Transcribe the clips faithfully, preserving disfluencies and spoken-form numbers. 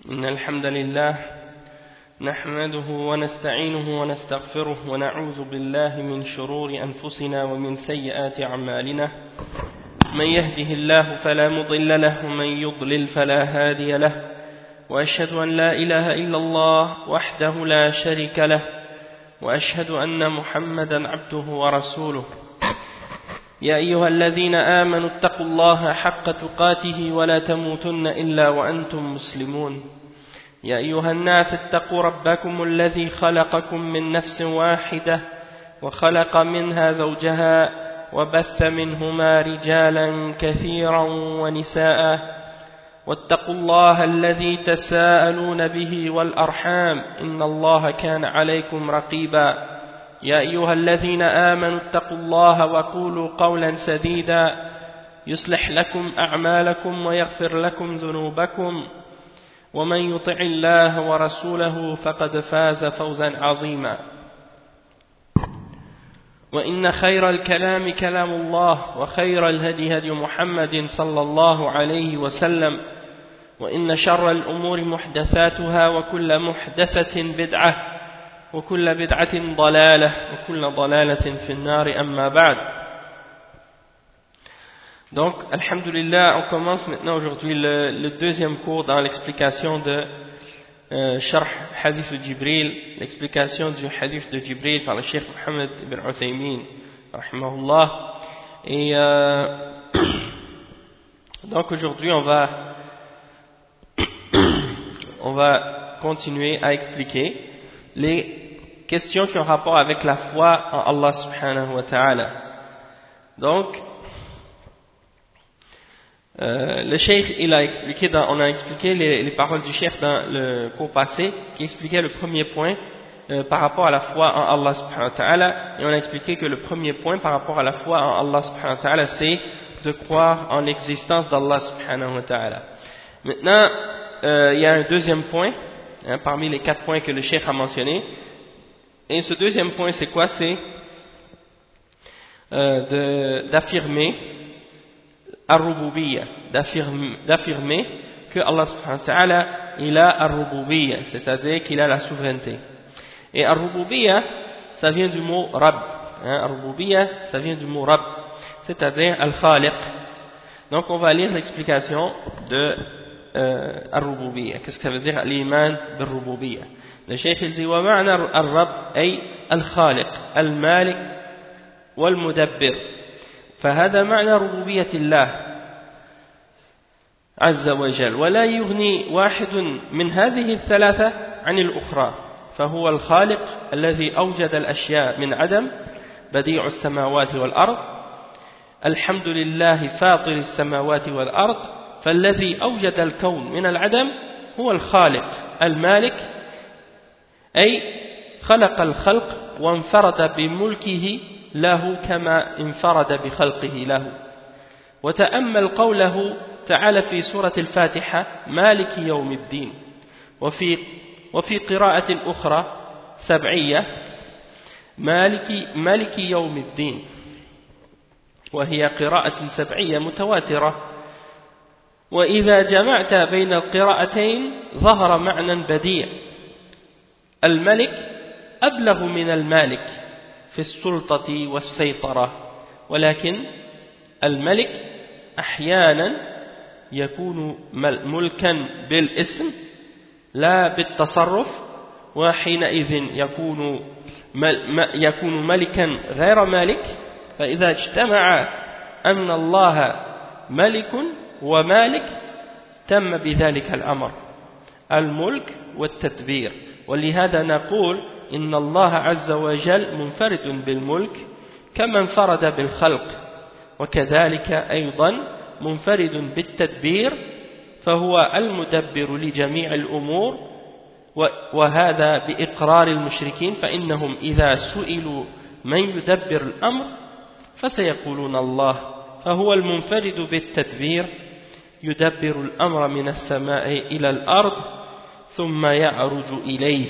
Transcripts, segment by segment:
إن الحمد لله نحمده ونستعينه ونستغفره ونعوذ بالله من شرور أنفسنا ومن سيئات أعمالنا من يهده الله فلا مضل له ومن يضلل فلا هادي له وأشهد أن لا إله إلا الله وحده لا شريك له وأشهد أن محمدا عبده ورسوله يا أيها الذين آمنوا اتقوا الله حق تقاته ولا تموتن إلا وأنتم مسلمون يا أيها الناس اتقوا ربكم الذي خلقكم من نفس واحدة وخلق منها زوجها وبث منهما رجالا كثيرا ونساء واتقوا الله الذي تساءلون به والأرحام إن الله كان عليكم رقيبا يا أيها الذين آمنوا اتقوا الله وقولوا قولا سديدا يصلح لكم أعمالكم ويغفر لكم ذنوبكم ومن يطع الله ورسوله فقد فاز فوزا عظيما وإن خير الكلام كلام الله وخير الهدي هدي محمد صلى الله عليه وسلم وإن شر الأمور محدثاتها وكل محدثة بدعة وكل بدعة ضلالة وكل ضلالة في النار أما بعد. Donc, alhamdulillah, on commence maintenant aujourd'hui le, le deuxième cours dans l'explication de euh, Sharh Hadith de Jibril, l'explication du Hadith de Jibril par le Cheikh Mohammed ibn Uthaymin, rahimahullah. Et euh, donc aujourd'hui, on va on va continuer à expliquer les questions qui ont rapport avec la foi en Allah subhanahu wa ta'ala. Donc, euh, le cheikh, il a expliqué dans, on a expliqué les, les paroles du cheikh dans le cours passé, qui expliquait le premier point euh, par rapport à la foi en Allah subhanahu wa ta'ala, et on a expliqué que le premier point par rapport à la foi en Allah subhanahu wa ta'ala, c'est de croire en l'existence d'Allah subhanahu wa ta'ala. Maintenant, euh, il y a un deuxième point, hein, parmi les quatre points que le cheikh a mentionnés. Et ce deuxième point, c'est quoi? C'est euh, d'affirmer ar-rububiyya, d'affirmer que Allah subhanahu wa ta'ala, il a ar-rububiyya, c'est-à-dire qu'il a la souveraineté. Et ar-rububiyya, ça vient du mot rab, hein, ar-rububiyya, ça vient du mot rab, c'est-à-dire al-khaliq. Donc on va lire l'explication de euh, ar-rububiyya. Qu'est-ce que ça veut dire l'iman bil-rububiyya? Le cheikh il dit ومعنى الرب أي الخالق المالك والمدبر فهذا معنى ربوبية الله عز وجل ولا يغني واحد من هذه الثلاثة عن الأخرى فهو الخالق الذي أوجد الأشياء من عدم بديع السماوات والأرض الحمد لله فاطر السماوات والأرض فالذي أوجد الكون من العدم هو الخالق المالك أي خلق الخلق وانفرد بملكه له كما انفرد بخلقه له وتأمل قوله تعالى في سورة الفاتحة مالك يوم الدين وفي, وفي قراءة أخرى سبعية مالك, مالك يوم الدين وهي قراءة سبعية متواترة وإذا جمعت بين القراءتين ظهر معنى بديع الملك أبلغ من المالك في السلطة والسيطرة ولكن الملك أحيانا يكون ملكا بالاسم لا بالتصرف وحينئذ يكون يكون ملكا غير مالك فإذا اجتمع أن الله ملك ومالك تم بذلك الأمر الملك والتدبير ولهذا نقول إن الله عز وجل منفرد بالملك كما انفرد بالخلق وكذلك أيضا منفرد بالتدبير فهو المدبر لجميع الأمور وهذا بإقرار المشركين فإنهم إذا سئلوا من يدبر الأمر فسيقولون الله فهو المنفرد بالتدبير يدبر الأمر من السماء إلى الأرض ثم يعرج إليه.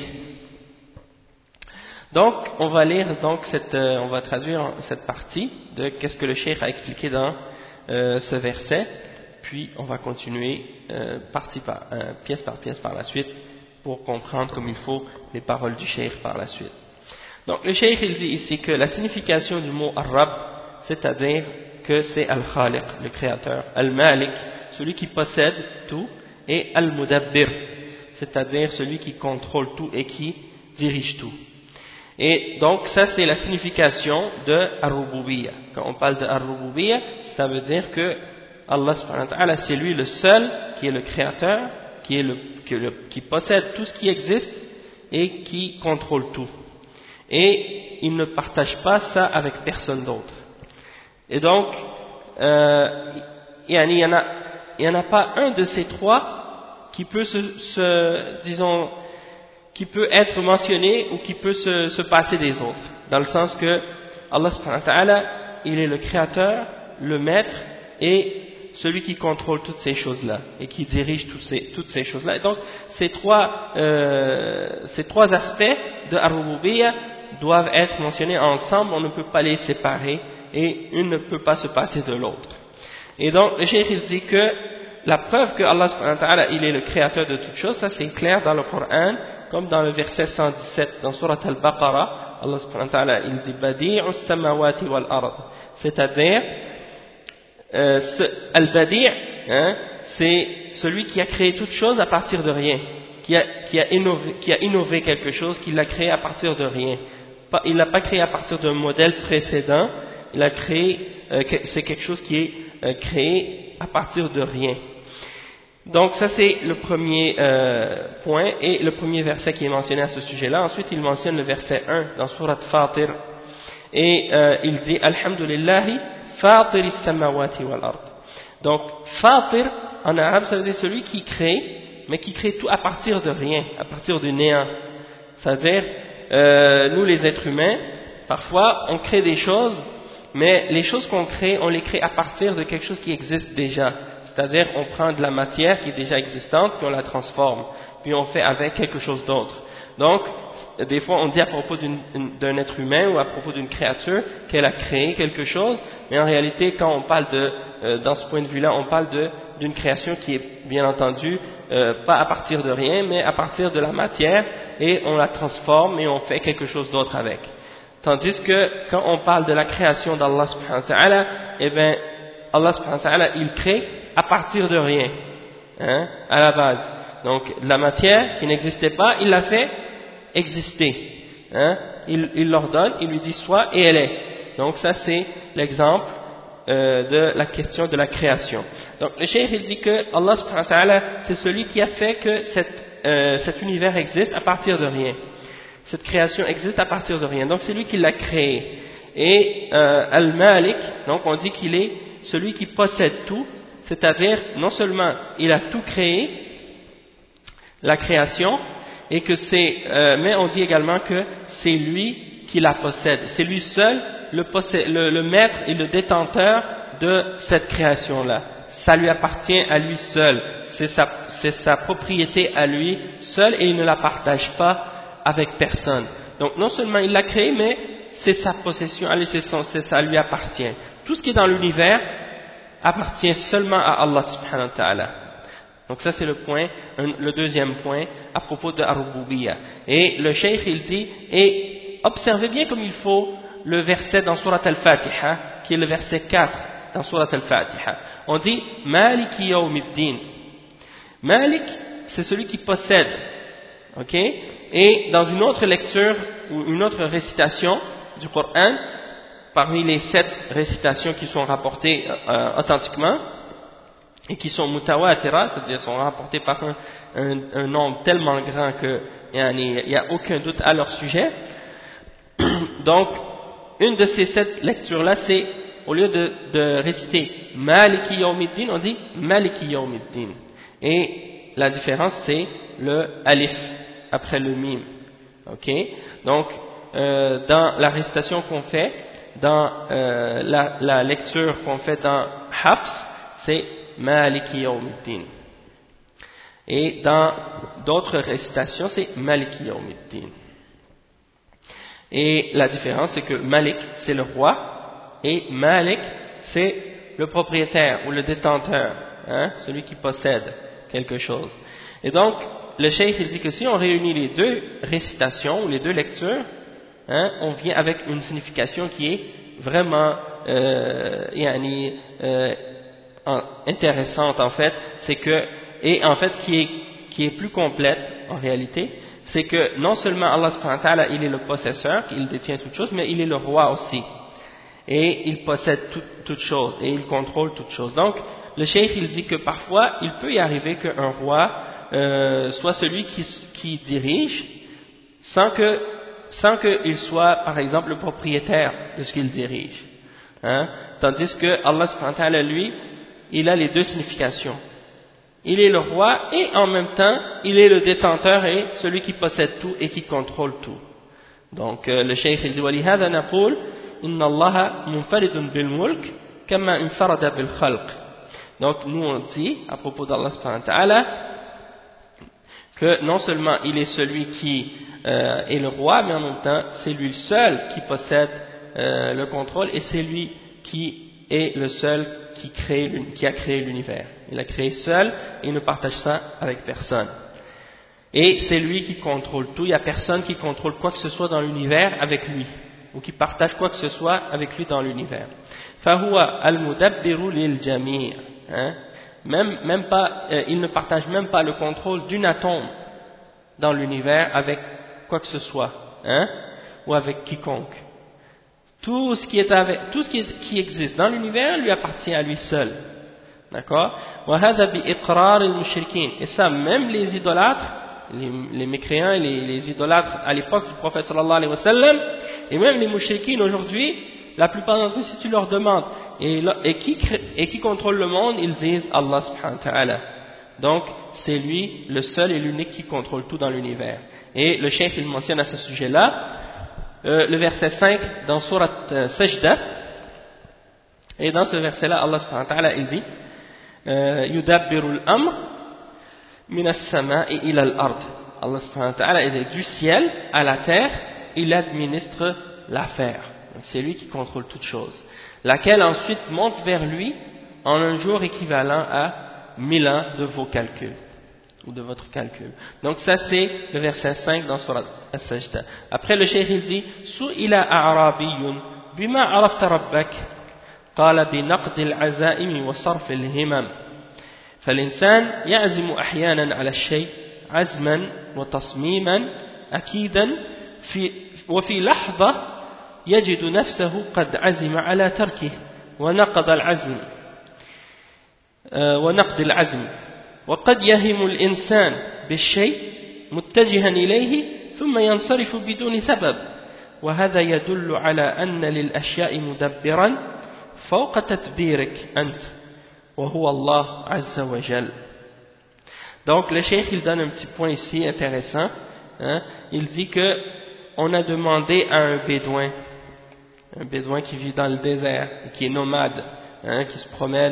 Donc, on va lire donc cette, euh, on va traduire cette partie de qu'est-ce que le cheikh a expliqué dans euh, ce verset. puis on va continuer euh, partie par, euh, pièce par pièce par la suite pour comprendre comme il faut les paroles du cheikh par la suite. Donc le cheikh il dit ici que la signification du mot Ar-Rabb, c'est-à-dire que c'est Al-Khaliq, le créateur, Al-Malik, celui qui possède tout, et Al-Mudabbir, c'est-à-dire celui qui contrôle tout et qui dirige tout. Et donc ça c'est la signification de Ar-Rububiyyah. Quand on parle de Ar-Rububiyyah, ça veut dire que Allah subhanahu wa ta'ala c'est lui le seul qui est le créateur, qui, est le, qui, est le, qui possède tout ce qui existe et qui contrôle tout. Et il ne partage pas ça avec personne d'autre. Et donc, euh, il n'y en a, il y en a pas un de ces trois qui peut se, se disons, qui peut être mentionné ou qui peut se, se passer des autres. Dans le sens que Allah subhanahu wa ta'ala, il est le créateur, le maître et celui qui contrôle toutes ces choses-là et qui dirige tous ces, toutes ces choses-là. Et donc, ces trois, euh, ces trois aspects de Ar-Rububiyyah doivent être mentionnés ensemble, on ne peut pas les séparer et une ne peut pas se passer de l'autre. Et donc le cheikh il dit que la preuve que Allah subhanahu wa ta'ala il est le créateur de toutes choses, ça c'est clair dans le Coran, comme dans le verset cent dix-sept dans Surat Al-Baqarah, Allah subhanahu wa ta'ala il dit Badi'us samawati wal ard, c'est-à-dire euh, ce, Al-Badi' hein, c'est celui qui a créé toutes choses à partir de rien, qui a, qui a, innové, qui a innové quelque chose, qui l'a créé à partir de rien. Il ne l'a pas créé à partir d'un modèle précédent, il a créé, euh, c'est quelque chose qui est euh, créé à partir de rien. Donc ça c'est le premier euh, point et le premier verset qui est mentionné à ce sujet-là. Ensuite il mentionne le verset un dans Surat Fatir et euh, il dit Alhamdulillahi Fatiris samawati wal ard. Donc Fatir en arabe ça veut dire celui qui crée, mais qui crée tout à partir de rien, à partir du néant. C'est-à-dire euh, nous les êtres humains, parfois on crée des choses, mais les choses qu'on crée, on les crée à partir de quelque chose qui existe déjà. C'est-à-dire on prend de la matière qui est déjà existante, puis on la transforme, puis on fait avec quelque chose d'autre. Donc, des fois on dit à propos d'un être humain ou à propos d'une créature qu'elle a créé quelque chose, mais en réalité quand on parle de, euh, dans ce point de vue-là, on parle d'une création qui est bien entendu euh, pas à partir de rien, mais à partir de la matière, et on la transforme et on fait quelque chose d'autre avec. Tandis que quand on parle de la création d'Allah subhanahu wa ta'ala, eh bien Allah subhanahu wa ta'ala il crée à partir de rien, hein, à la base. Donc de la matière qui n'existait pas, il l'a fait exister, hein, il, il l'ordonne, il lui dit soit et elle est. Donc ça c'est l'exemple euh, de la question de la création. Donc le cheikh il dit que Allah subhanahu wa ta'ala c'est celui qui a fait que cette, euh, cet univers existe à partir de rien. Cette création existe à partir de rien. Donc c'est lui qui l'a créé. Et euh, Al-Malik, donc on dit qu'il est celui qui possède tout, c'est-à-dire non seulement il a tout créé, la création, et que c'est, euh, mais on dit également que c'est lui qui la possède. C'est lui seul le, possède, le, le maître et le détenteur de cette création-là. Ça lui appartient à lui seul. C'est sa, c'est sa propriété à lui seul et il ne la partage pas avec personne. Donc non seulement il l'a créé, mais c'est sa possession, allez, c'est son, c'est, ça lui appartient. Tout ce qui est dans l'univers appartient seulement à Allah subhanahu wa ta'ala. Donc ça c'est le point, le deuxième point à propos de Ar-Rububiyyah. Et le cheikh il dit, et observez bien comme il faut le verset dans Surat Al-Fatiha, qui est le verset quatre dans Surat Al-Fatiha. On dit Maliki Yawmiddin. Malik, c'est celui qui possède. Ok? Et dans une autre lecture ou une autre récitation du Coran, parmi les sept récitations qui sont rapportées euh, authentiquement et qui sont mutawatira, c'est-à-dire sont rapportées par un, un, un nombre tellement grand qu'il n'y a aucun doute à leur sujet. Donc, une de ces sept lectures-là, c'est au lieu de, de réciter Maliki Yawmiddin, on dit Maliki Yawmiddin. Et la différence, c'est le alif après le mim. Ok? Donc, euh, dans la récitation qu'on fait, dans euh, la, la lecture qu'on fait dans Hafs, c'est Maliki Yawmiddin. Et dans d'autres récitations, c'est Maliki Yawmiddin. Et la différence, c'est que Malik, c'est le roi, et Malik, c'est le propriétaire ou le détenteur. hein, celui qui possède quelque chose. Et donc, le cheikh il dit que si on réunit les deux récitations ou les deux lectures, hein, on vient avec une signification qui est vraiment euh, yani, euh, intéressante en fait, c'est que, et en fait qui est, qui est plus complète en réalité, c'est que non seulement Allah subhanahu wa ta'ala il est le possesseur, il détient toutes choses, mais il est le roi aussi. Et il possède toutes choses, et il contrôle toutes choses. Donc, le cheikh il dit que parfois, il peut y arriver qu'un roi euh, soit celui qui, qui dirige, sans que, sans qu'il soit, par exemple, le propriétaire de ce qu'il dirige. Hein? Tandis que Allah subhanahu wa ta'ala, lui, il a les deux significations. Il est le roi, et en même temps, il est le détenteur et celui qui possède tout et qui contrôle tout. Donc, euh, le cheikh il dit, وَلِهَذَا نَقُولُ إِنَّ اللَّهَ مُنْفَرِدٌ بِالْمُلْكِ كَمَا انْفَرَدَ بِالْخَلْقِ. Donc nous on dit à propos d'Allah subhanahu wa ta'ala que non seulement il est celui qui euh, est le roi, mais en même temps c'est lui le seul qui possède euh, le contrôle et c'est lui qui est le seul qui, crée, qui a créé l'univers. Il a créé seul et il ne partage ça avec personne. Et c'est lui qui contrôle tout, il n'y a personne qui contrôle quoi que ce soit dans l'univers avec lui, ou qui partage quoi que ce soit avec lui dans l'univers. فَهُوَ الْمُدَبِّرُ لِلْجَمِيعِ. Hein? Même, même pas, euh, il ne partage même pas le contrôle d'un atome dans l'univers avec quoi que ce soit, hein? Ou avec quiconque. Tout ce qui est avec, tout ce qui, est, qui existe dans l'univers lui appartient à lui seul. D'accord? وَهَذَا بِإِقْرَارِ الْمُشْرِكِينَ. Et ça, même les idolâtres, les, les mécréants et les, les idolâtres à l'époque du prophète sallallahu alayhi wa sallam, et même les mouchriquines aujourd'hui, la plupart d'entre eux, si tu leur demandes, et, et, qui, et qui contrôle le monde, ils disent Allah subhanahu wa ta'ala. Donc, c'est lui, le seul et l'unique qui contrôle tout dans l'univers. Et le cheikh, il mentionne à ce sujet-là, euh, le verset cinq dans Surat euh, Sajda, et dans ce verset-là, Allah subhanahu wa ta'ala, il dit, Yudabbiru al-amr min as-sama'i ila al-ard. Allah subhanahu wa ta'ala, il est du ciel à la terre, il administre l'affaire. C'est lui qui contrôle toute chose, laquelle ensuite monte vers lui en un jour équivalent à mille ans de vos calculs, ou de votre calcul. Donc ça c'est le verset cinq dans Surat As-Sajda. Après le cheikh il dit, Su'ila a'rabiyyun bima arafta rabbak, qala bi naqdi al-azaimi wa sarf al-himam. فالإنسان يعزم أحيانا على الشيء عزما وتصميما أكيدا في وفي لحظة يجد نفسه قد عزم على تركه ونقض العزم ونقض العزم وقد يهم الإنسان بالشيء متجها إليه ثم ينصرف بدون سبب وهذا يدل على أن للأشياء مدبرا فوق تدبيرك أنت وهو الله عز وجل. Donc le cheikh il donne un petit point ici intéressant, hein? Il dit que on a demandé à un bédouin, un bédouin qui vit dans le désert, qui est nomade, hein, qui se promène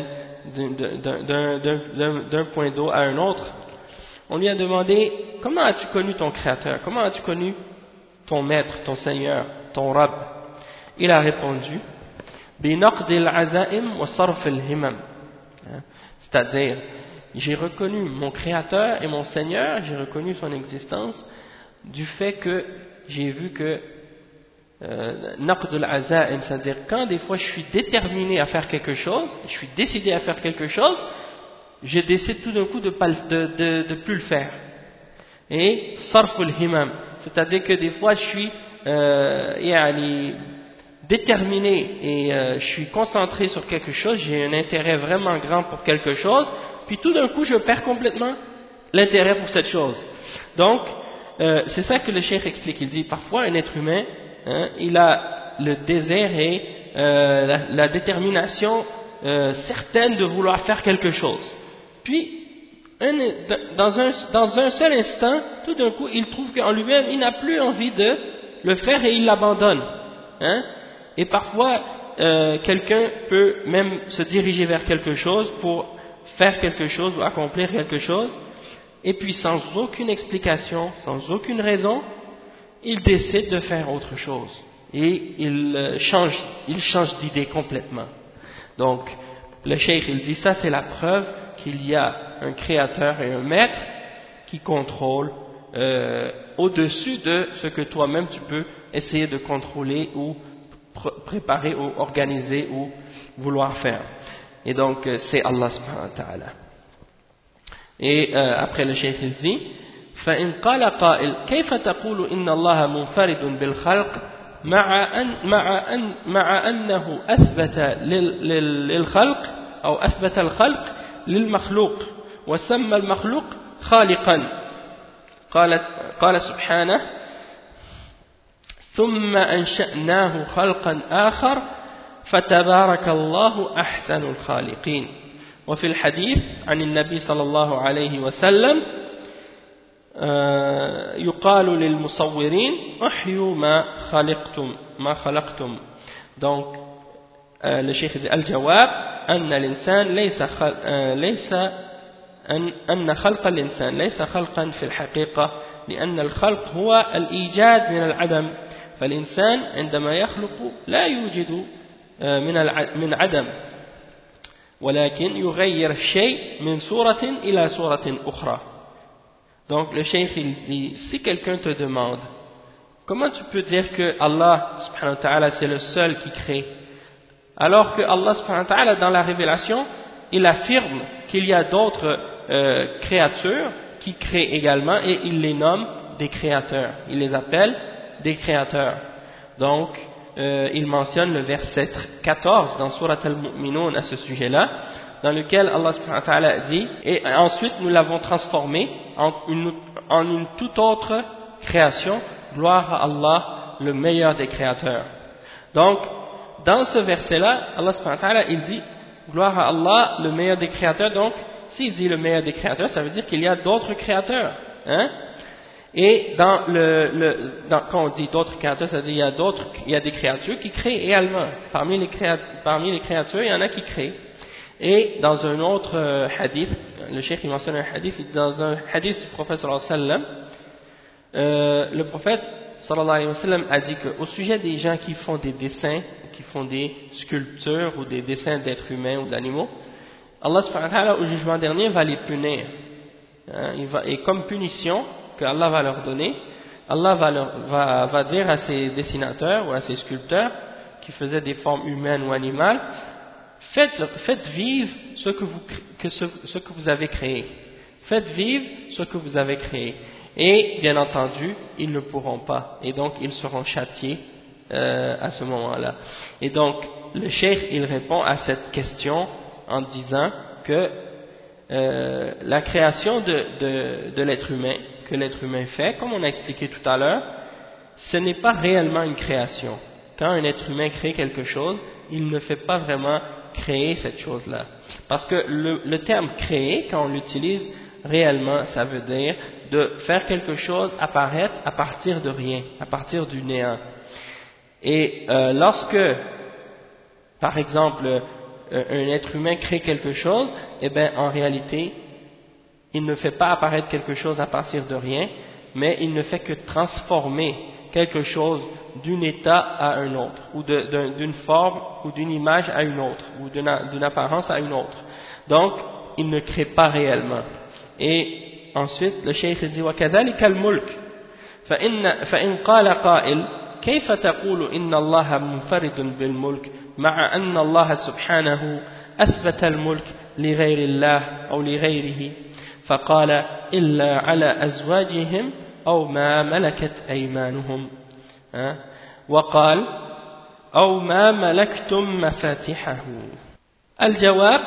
d'un point d'eau à un autre, on lui a demandé, comment as-tu connu ton créateur, comment as-tu connu ton maître, ton seigneur, ton Rabb? Il a répondu, binaqdil azaim wa sarf al-himam, c'est-à-dire, j'ai reconnu mon créateur et mon seigneur, j'ai reconnu son existence du fait que j'ai vu que naqd al-azaim, c'est-à-dire quand des fois je suis déterminé à faire quelque chose, je suis décidé à faire quelque chose, je décide tout d'un coup de ne de, de, de plus le faire. Et sarf al-himam, c'est-à-dire que des fois je suis euh, yani, déterminé et euh, je suis concentré sur quelque chose, j'ai un intérêt vraiment grand pour quelque chose, puis tout d'un coup je perds complètement l'intérêt pour cette chose. Donc euh, c'est ça que le cheikh explique, il dit parfois un être humain, hein, il a le désir et euh, la, la détermination euh, certaine de vouloir faire quelque chose, puis un, dans, un, dans un seul instant tout d'un coup il trouve qu'en lui-même il n'a plus envie de le faire et il l'abandonne, hein. Et parfois, euh, quelqu'un peut même se diriger vers quelque chose pour faire quelque chose ou accomplir quelque chose, et puis sans aucune explication, sans aucune raison, il décide de faire autre chose. Et il change, il change d'idée complètement. Donc, le cheikh, il dit, ça c'est la preuve qu'il y a un créateur et un maître qui contrôle euh, au-dessus de ce que toi-même tu peux essayer de contrôler ou pr préparer ou organiser ou vouloir faire. Et donc euh, c'est Allah subhanahu wa ta'ala. Et euh, après le cheikh il dit فإن قال قائل كيف تقول إن الله منفرد بالخلق مع أن مع أن مع أنه أثبت للخلق أو أثبت الخلق للمخلوق وسمى المخلوق خالقا قال قال سبحانه ثم أنشأناه خلقا آخر فتبارك الله أحسن الخالقين. وفي الحديث عن النبي صلى الله عليه وسلم يقال للمصورين احيوا ما خلقتم ما خلقتم. Donc le cheikh dit الجواب أن الإنسان ليس ليس أن أن خلق الإنسان ليس خلقا في الحقيقة لأن الخلق هو الإيجاد من العدم، فالإنسان عندما يخلق لا يوجد من من عدم ولكن يغير الشيء من صورة إلى صورة أخرى. Donc le cheikh il dit, si quelqu'un te demande comment tu peux dire que Allah subhanahu wa ta'ala c'est le seul qui crée, alors que Allah subhanahu wa ta'ala dans la révélation il affirme qu'il y a d'autres euh, créatures qui créent également et il les nomme des créateurs, il les appelle des créateurs. Donc euh, il mentionne le verset quatorze dans Surat al-Mu'minun à ce sujet-là, dans lequel Allah subhanahu wa ta'ala dit et ensuite nous l'avons transformé en une, en une toute autre création, gloire à Allah le meilleur des créateurs. Donc dans ce verset là Allah subhanahu wa ta'ala il dit gloire à Allah le meilleur des créateurs. Donc s'il dit le meilleur des créateurs, ça veut dire qu'il y a d'autres créateurs, hein? Et dans le, le dans, quand on dit d'autres créateurs, ça veut dire il y a d'autres, il y a des créatures qui créent également. Parmi les créatures, parmi les créatures, il y en a qui créent. Et dans un autre euh, hadith, le cheikh il mentionne un hadith, dans un hadith du prophète sallallahu alayhi wa sallam, euh, le prophète sallallahu alayhi wa sallam a dit qu'au sujet des gens qui font des dessins, qui font des sculptures ou des dessins d'êtres humains ou d'animaux, Allah subhanahu wa ta'ala au jugement dernier va les punir. Hein, il va, et comme punition que Allah va leur donner, Allah va, leur, va, va dire à ces dessinateurs ou à ces sculpteurs qui faisaient des formes humaines ou animales, Faites, faites vivre ce que, vous, que ce, ce que vous avez créé. Faites vivre ce que vous avez créé. Et bien entendu, ils ne pourront pas. Et donc, ils seront châtiés euh, à ce moment-là. Et donc, le cheikh, il répond à cette question en disant que euh, la création de, de, de l'être humain, que l'être humain fait, comme on a expliqué tout à l'heure, ce n'est pas réellement une création. Quand un être humain crée quelque chose, il ne fait pas vraiment créer cette chose-là. Parce que le, le terme créer, quand on l'utilise réellement, ça veut dire de faire quelque chose apparaître à partir de rien, à partir du néant. Et euh, lorsque, par exemple, euh, un être humain crée quelque chose, eh bien en réalité, il ne fait pas apparaître quelque chose à partir de rien, mais il ne fait que transformer quelque chose d'un état à un autre, ou d'une forme ou d'une image à une autre, ou d'une apparence à une autre. Donc, il ne crée pas réellement. Et ensuite, le cheikh dit وَكَذَلِكَ الْمُلْكِ فَإِنْ قَالَ قَائِلٌ كيف تقول إن الله منفرد بالملك مع أن الله سبحانه أثبت الملك لغير الله أو لغيره فقال إلا على أزواجهم أو ما ملكت أيمانهم وقال أو ما ملكتم مفاتحه. الجواب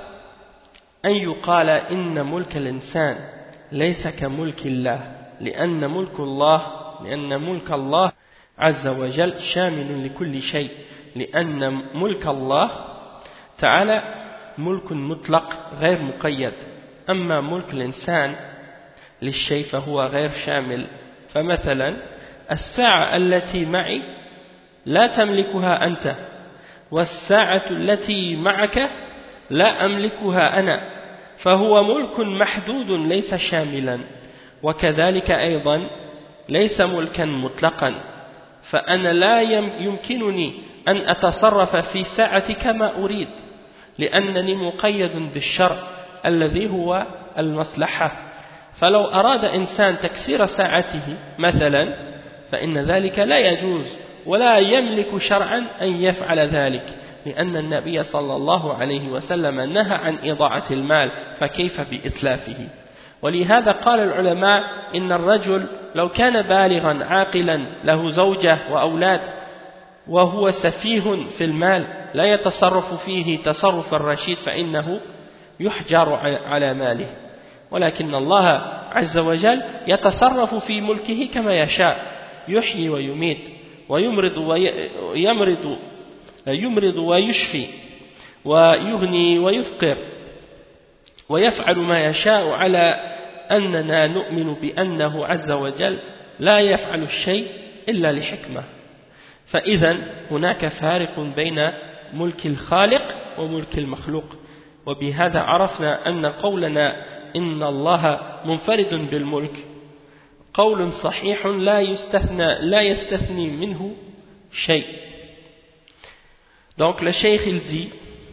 أن يقال إن ملك الإنسان ليس كملك الله لأن ملك الله لأن ملك الله عز وجل شامل لكل شيء لأن ملك الله تعالى ملك مطلق غير مقيد أما ملك الإنسان للشيء فهو غير شامل. فمثلا الساعة التي معي لا تملكها أنت والساعة التي معك لا أملكها أنا فهو ملك محدود ليس شاملا وكذلك أيضا ليس ملكا مطلقا فأنا لا يمكنني أن أتصرف في ساعتي كما أريد لأنني مقيد بالشرع الذي هو المصلحة. فلو أراد إنسان تكسير ساعته مثلا فإن ذلك لا يجوز ولا يملك شرعا أن يفعل ذلك، لأن النبي صلى الله عليه وسلم نهى عن إضاعة المال، فكيف بإتلافه؟ ولهذا قال العلماء إن الرجل لو كان بالغا عاقلا له زوجة وأولاد وهو سفيه في المال لا يتصرف فيه تصرف الرشيد فإنه يحجر على ماله، ولكن الله عز وجل يتصرف في ملكه كما يشاء، يحيي ويميت ويمرض ويمرض يمرض ويشفي ويغني ويفقر، ويفعل ما يشاء على أننا نؤمن بأنه عز وجل لا يفعل الشيء إلا لحكمة. فإذا هناك فارق بين ملك الخالق وملك المخلوق، وبهذا عرفنا أن قولنا إن الله منفرد بالملك قول صحيح لا يستثنى لا يستثني منه شيء. Donc le cheikh il dit,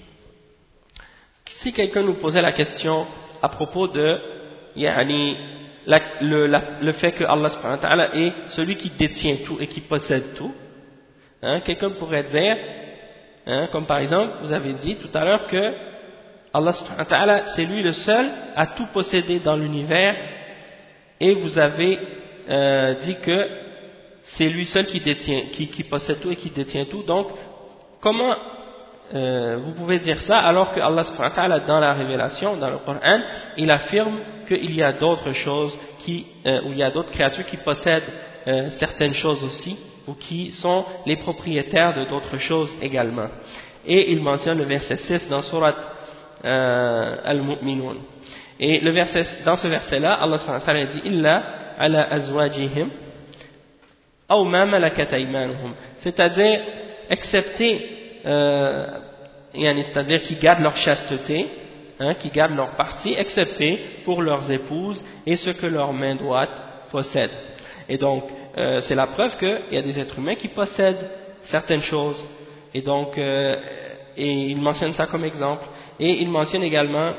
si quelqu'un nous posait la question à propos de yani, la, le, la, le fait que Allah subhanahu wa ta'ala est celui qui détient tout et qui possède tout, hein, quelqu'un pourrait dire, hein, comme par exemple vous avez dit tout à l'heure que Allah subhanahu wa ta'ala c'est lui le seul à tout posséder dans l'univers, et vous avez euh, dit que c'est lui seul qui détient, qui, qui possède tout et qui détient tout. Donc comment euh, vous pouvez dire ça alors que Allah subhanahu wa ta'ala dans la révélation, dans le Coran, il affirme qu'il y a d'autres choses qui, euh, où il y a d'autres créatures qui possèdent euh, certaines choses aussi, ou qui sont les propriétaires de d'autres choses également. Et il mentionne le verset six dans Surat euh, Al-Mu'minun. Et le verset, dans ce verset-là, Allah subhanahu wa ta'ala dit Illa ala azwajihim aw ma malakat aymanuhum, c'est-à-dire excepté euh, c'est-à-dire qui gardent leur chasteté, hein, qui gardent leur partie, excepté pour leurs épouses et ce que leurs mains droites possèdent. Et donc euh, c'est la preuve qu'il y a des êtres humains qui possèdent certaines choses, et donc euh, et il mentionne ça comme exemple. Et il mentionne également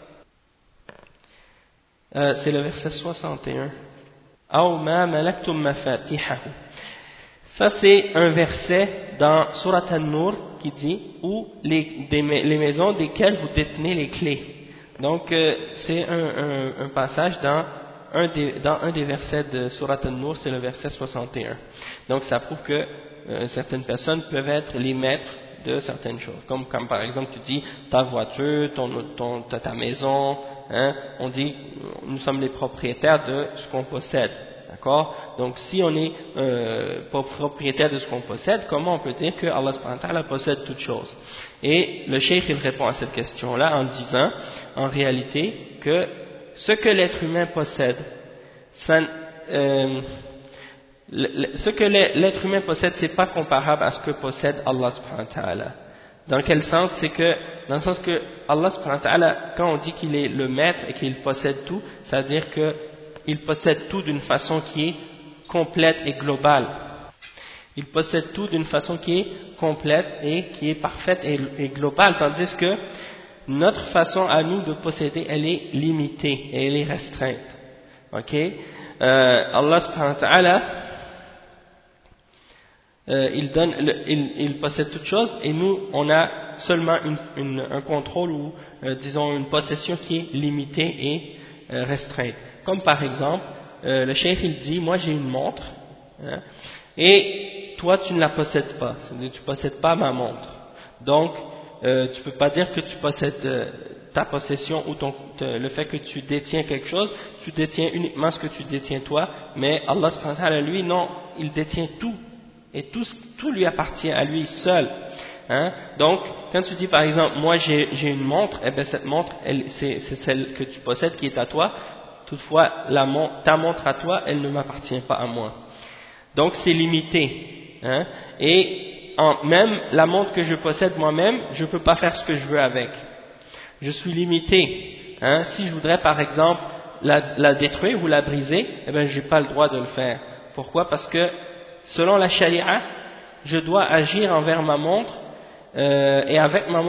euh, c'est le verset soixante et un, Aw ma malaktum mafatihahu. Ça c'est un verset dans Surat An-Nur qui dit ou les, des, les maisons desquelles vous détenez les clés. Donc euh, c'est un, un, un passage dans un, des, dans un des versets de Surat An-Nur, c'est le verset soixante et un. Donc ça prouve que euh, certaines personnes peuvent être les maîtres de certaines choses, comme, comme par exemple tu dis ta voiture, ton, ton, ta, ta maison, hein, on dit nous sommes les propriétaires de ce qu'on possède. D'accord? Donc si on est euh, propriétaire de ce qu'on possède, comment on peut dire que Allah subhanahu wa ta'ala possède toutes choses? Et le cheikh il répond à cette question-là en disant en réalité que ce que l'être humain possède, ça, euh, le, ce que l'être humain possède, c'est pas comparable à ce que possède Allah subhanahu wa ta'ala. Dans quel sens? C'est que dans le sens que Allah subhanahu wa ta'ala, quand on dit qu'il est le maître et qu'il possède tout, ça veut dire que il possède tout d'une façon qui est complète et globale. Il possède tout d'une façon qui est complète et qui est parfaite et, et globale, tandis que notre façon à nous de posséder, elle est limitée et elle est restreinte. Ok? Euh, Allah subhanahu wa ta'ala, euh, il, donne, le, il, il possède toutes choses et nous, on a seulement une, une, un contrôle ou, euh, disons, une possession qui est limitée et euh, restreinte. Comme par exemple, euh, le cheikh il dit, moi j'ai une montre, hein, et toi tu ne la possèdes pas, c'est-à-dire tu ne possèdes pas ma montre. Donc, euh, tu ne peux pas dire que tu possèdes euh, ta possession ou ton, te, le fait que tu détiens quelque chose, tu détiens uniquement ce que tu détiens toi, mais Allah subhanahu wa ta'ala lui, non, il détient tout, et tout, tout lui appartient à lui seul. Hein? Donc, quand tu dis par exemple, moi j'ai une montre, eh bien cette montre, c'est celle que tu possèdes qui est à toi. Toutefois, la, ta montre à toi, elle ne m'appartient pas à moi. Donc c'est limité. Hein? Et en, même la montre que je possède moi-même, je ne peux pas faire ce que je veux avec. Je suis limité. Hein? Si je voudrais par exemple la, la détruire ou la briser, eh bien je n'ai pas le droit de le faire. Pourquoi? Parce que selon la charia, je dois agir envers ma montre euh, et avec ma montre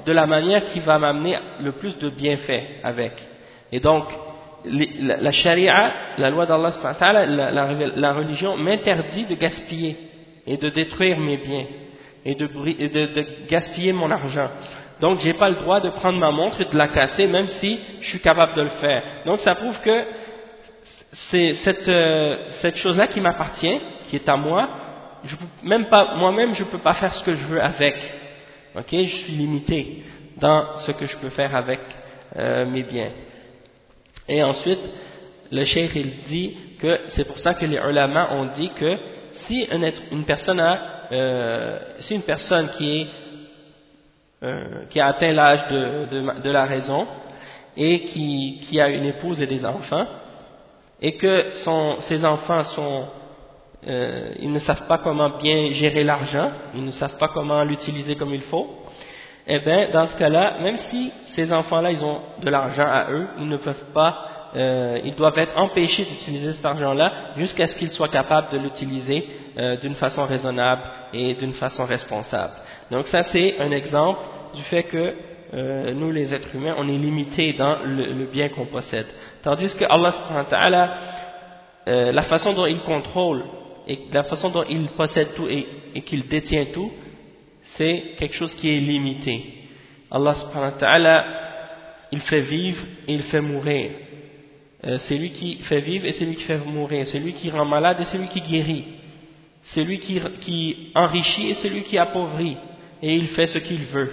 de la manière qui va m'amener le plus de bienfaits avec. Et donc, la, la charia, la loi d'Allah subhanahu wa ta'ala, la, la, la religion m'interdit de gaspiller et de détruire mes biens et de, et de, de gaspiller mon argent. Donc, j'ai pas le droit de prendre ma montre et de la casser, même si je suis capable de le faire. Donc, ça prouve que c'est cette, euh, cette chose-là qui m'appartient, qui est à moi, je peux même pas, moi-même, je peux pas faire ce que je veux avec. Ok, je suis limité dans ce que je peux faire avec euh, mes biens. Et ensuite, le cheikh il dit que c'est pour ça que les ulama ont dit que si une, une personne a, euh, si une personne qui est euh, qui a atteint l'âge de, de, de la raison et qui, qui a une épouse et des enfants et que son, ses enfants sont Euh, ils ne savent pas comment bien gérer l'argent, ils ne savent pas comment l'utiliser comme il faut, eh bien, dans ce cas-là, même si ces enfants-là, ils ont de l'argent à eux, ils ne peuvent pas, euh, ils doivent être empêchés d'utiliser cet argent-là jusqu'à ce qu'ils soient capables de l'utiliser euh, d'une façon raisonnable et d'une façon responsable. Donc ça, c'est un exemple du fait que euh, nous, les êtres humains, on est limités dans le, le bien qu'on possède. Tandis que Allah subhanahu wa ta'ala, euh, la façon dont il contrôle et la façon dont il possède tout et, et qu'il détient tout, c'est quelque chose qui est limité. Allah subhanahu wa ta'ala, il fait vivre et il fait mourir. Euh, c'est lui qui fait vivre et c'est lui qui fait mourir. C'est lui qui rend malade et c'est lui qui guérit. C'est lui qui, qui enrichit et c'est lui qui appauvrit. Et il fait ce qu'il veut.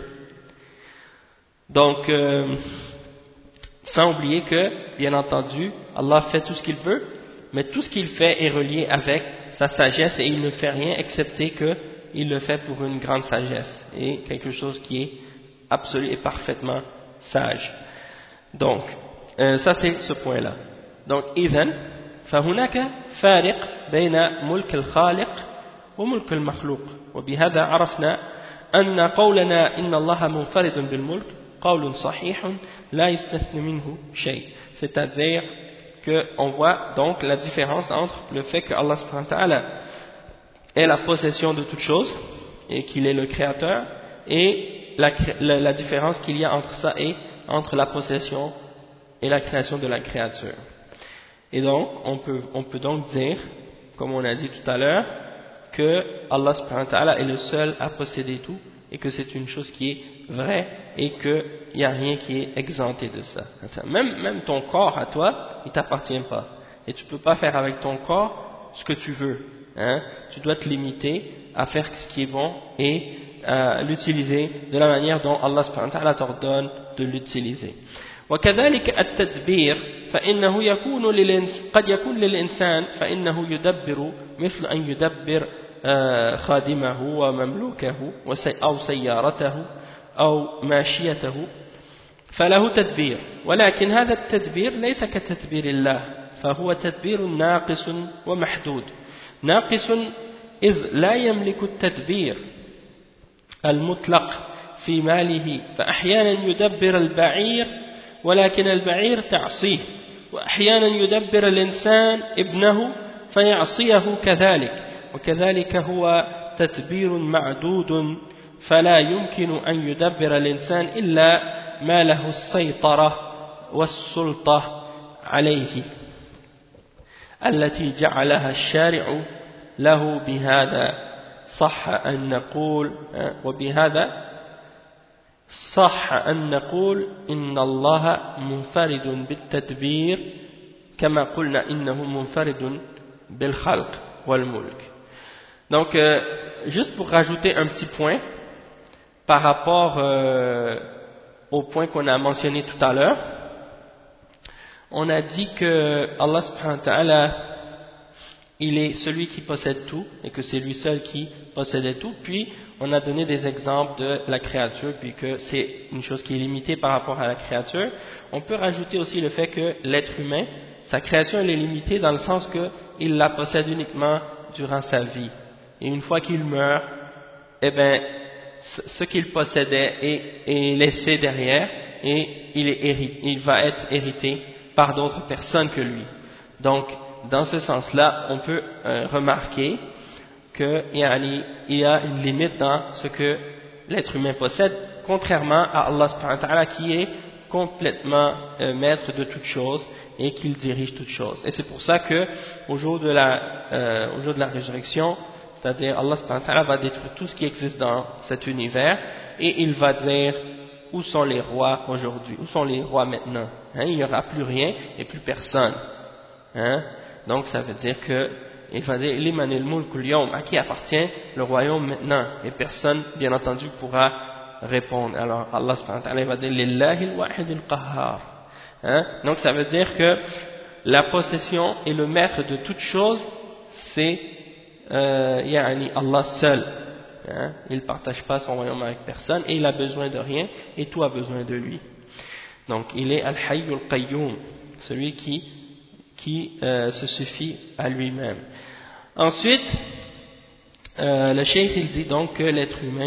Donc, euh, sans oublier que, bien entendu, Allah fait tout ce qu'il veut, mais tout ce qu'il fait est relié avec sa sagesse et il ne fait rien excepté qu'il le fait pour une grande sagesse et quelque chose qui est absolu et parfaitement sage. Donc, euh, ça c'est ce point-là. Donc, إذن فهناك فارق بين ملك الخالق وملك المخلوق وبهذا عرفنا أن قولنا إن الله منفرد بالملك قول صحيح لا يستثنى منه شيء. C'est-à-dire qu'on voit donc la différence entre le fait que Allah subhanahu wa ta'ala est la possession de toutes choses et qu'il est le créateur et la, la, la différence qu'il y a entre ça et entre la possession et la création de la créature. Et donc on peut, on peut donc dire, comme on a dit tout à l'heure, que Allah subhanahu wa ta'ala est le seul à posséder tout et que c'est une chose qui est vraie et qu'il n'y a rien qui est exempté de ça. Même, même ton corps à toi, il t'appartient pas. Et tu ne peux pas faire avec ton corps ce que tu veux. Hein. Tu dois te limiter à faire ce qui est bon et à l'utiliser de la manière dont Allah subhanahu wa ta'ala t'ordonne de l'utiliser. وكذلك التدبير فإنه يكون للإنس قد يكون للإنسان فإنه يدبر مثل أن يدبر خادمه ومملوكه أو سيارته أو ماشيته فله تدبير ولكن هذا التدبير ليس كتدبير الله فهو تدبير ناقص ومحدود ناقص إذ لا يملك التدبير المطلق في ماله فأحيانا يدبر البعير ولكن البعير تعصيه وأحيانا يدبر الإنسان ابنه فيعصيه كذلك وكذلك هو تدبير معدود فلا يمكن أن يدبر الإنسان إلا ما له السيطرة والسلطة عليه التي جعلها الشارع له بهذا صح أن نقول وبهذا صح أن نقول إن الله منفرد بالتدبير كما قلنا إنه منفرد بالخلق والملك. Donc, euh, juste pour rajouter un petit point par rapport euh, au point qu'on a mentionné tout à l'heure, on a dit que Allah subhanahu wa ta'ala, il est celui qui possède tout et que c'est lui seul qui possédait tout, puis on a donné des exemples de la créature, puis que c'est une chose qui est limitée par rapport à la créature. On peut rajouter aussi le fait que l'être humain, sa création elle est limitée dans le sens qu'il la possède uniquement durant sa vie. Et une fois qu'il meurt, eh ben, ce qu'il possédait est, est laissé derrière et il, est hérité, il va être hérité par d'autres personnes que lui. Donc, dans ce sens-là, on peut euh, remarquer qu'il y a une limite dans ce que l'être humain possède contrairement à Allah subhanahu wa ta'ala qui est complètement euh, maître de toutes choses et qu'il dirige toutes choses. Et c'est pour ça que au jour de la, euh, au jour de la résurrection, c'est-à-dire Allah subhanahu wa ta'ala va détruire tout ce qui existe dans cet univers et il va dire où sont les rois aujourd'hui, où sont les rois maintenant, hein, il n'y aura plus rien et plus personne, hein. Donc ça veut dire que il va dire limanil mulkul yawm, à qui appartient le royaume maintenant, et personne bien entendu pourra répondre. Alors Allah subhanahu wa ta'ala va dire lillahi al-wahid al-qahhar, hein. Donc ça veut dire que la possession et le maître de toutes choses c'est euh, yani Allah seul, hein. Il ne partage pas son royaume avec personne et il a besoin de rien et tout a besoin de lui. Donc il est al-hayyul qayyum, celui qui qui euh, se suffit à lui-même. Ensuite, euh, le cheikh il dit donc que l'être humain,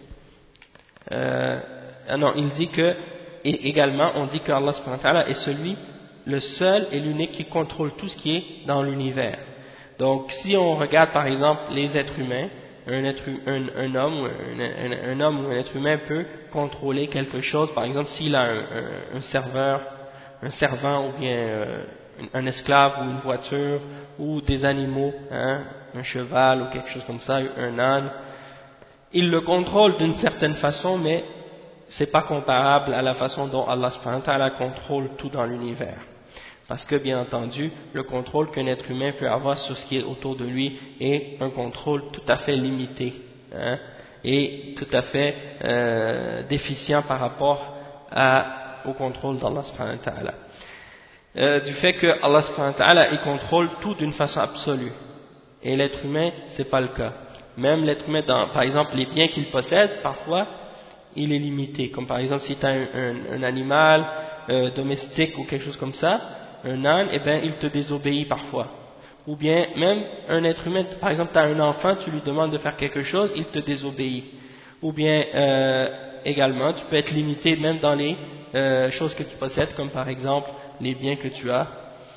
euh, non, il dit que, et également on dit que Allah subhanahu wa ta'ala est celui, le seul et l'unique qui contrôle tout ce qui est dans l'univers. Donc si on regarde par exemple les êtres humains, un, être, un, un, homme, un, un, un homme ou un être humain peut contrôler quelque chose, par exemple s'il a un, un, un serveur, un servant ou bien euh, un esclave ou une voiture ou des animaux, hein, un cheval ou quelque chose comme ça, un âne, il le contrôle d'une certaine façon, mais c'est pas comparable à la façon dont Allah subhanahu wa ta'ala contrôle tout dans l'univers. Parce que bien entendu, le contrôle qu'un être humain peut avoir sur ce qui est autour de lui est un contrôle tout à fait limité, hein, et tout à fait euh, déficient par rapport à, au contrôle d'Allah subhanahu wa ta'ala. Euh, du fait que Allah subhanahu wa ta'ala il contrôle tout d'une façon absolue et l'être humain c'est pas le cas. Même l'être humain dans, par exemple les biens qu'il possède parfois il est limité, comme par exemple si tu as un, un, un animal euh, domestique ou quelque chose comme ça, un âne, eh ben il te désobéit parfois. Ou bien même un être humain, par exemple tu as un enfant, tu lui demandes de faire quelque chose, il te désobéit. Ou bien euh, également tu peux être limité même dans les euh, choses que tu possèdes, comme par exemple les biens que tu as,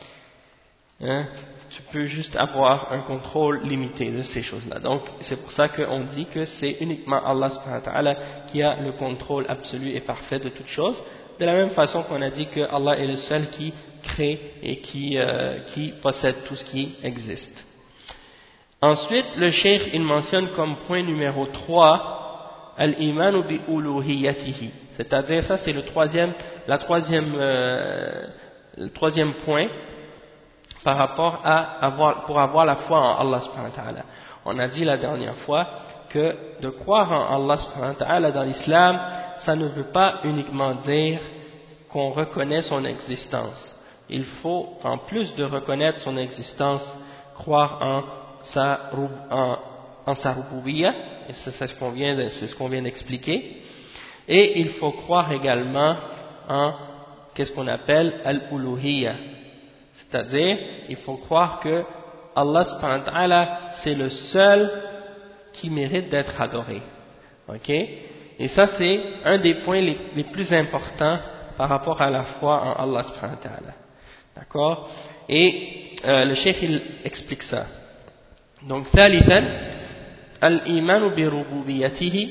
hein, tu peux juste avoir un contrôle limité de ces choses-là. Donc c'est pour ça qu'on dit que c'est uniquement Allah subhanahu wa ta'ala qui a le contrôle absolu et parfait de toutes choses, de la même façon qu'on a dit que Allah est le seul qui crée et qui, euh, qui possède tout ce qui existe. Ensuite, le cheikh il mentionne comme point numéro trois al-imanu bi uluhiyatihi, c'est-à-dire ça c'est le troisième, la troisième euh, le troisième point par rapport à avoir, pour avoir la foi en Allah subhanahu wa ta'ala. On a dit la dernière fois que de croire en Allah subhanahu wa ta'ala dans l'islam, ça ne veut pas uniquement dire qu'on reconnaît son existence. Il faut, en plus de reconnaître son existence, croire en sa, en, en sa rububiyya, et c'est ce qu'on vient de, c'est ce qu'on vient d'expliquer, et il faut croire également en qu'est-ce qu'on appelle al-uluhiyya, c'est-à-dire il faut croire que Allah subhanahu wa ta'ala c'est le seul qui mérite d'être adoré, ok? Et ça c'est un des points les, les plus importants par rapport à la foi en Allah subhanahu wa ta'ala, d'accord? Et euh, le cheikh il explique ça. Donc ثالثا الإيمان بربوبيته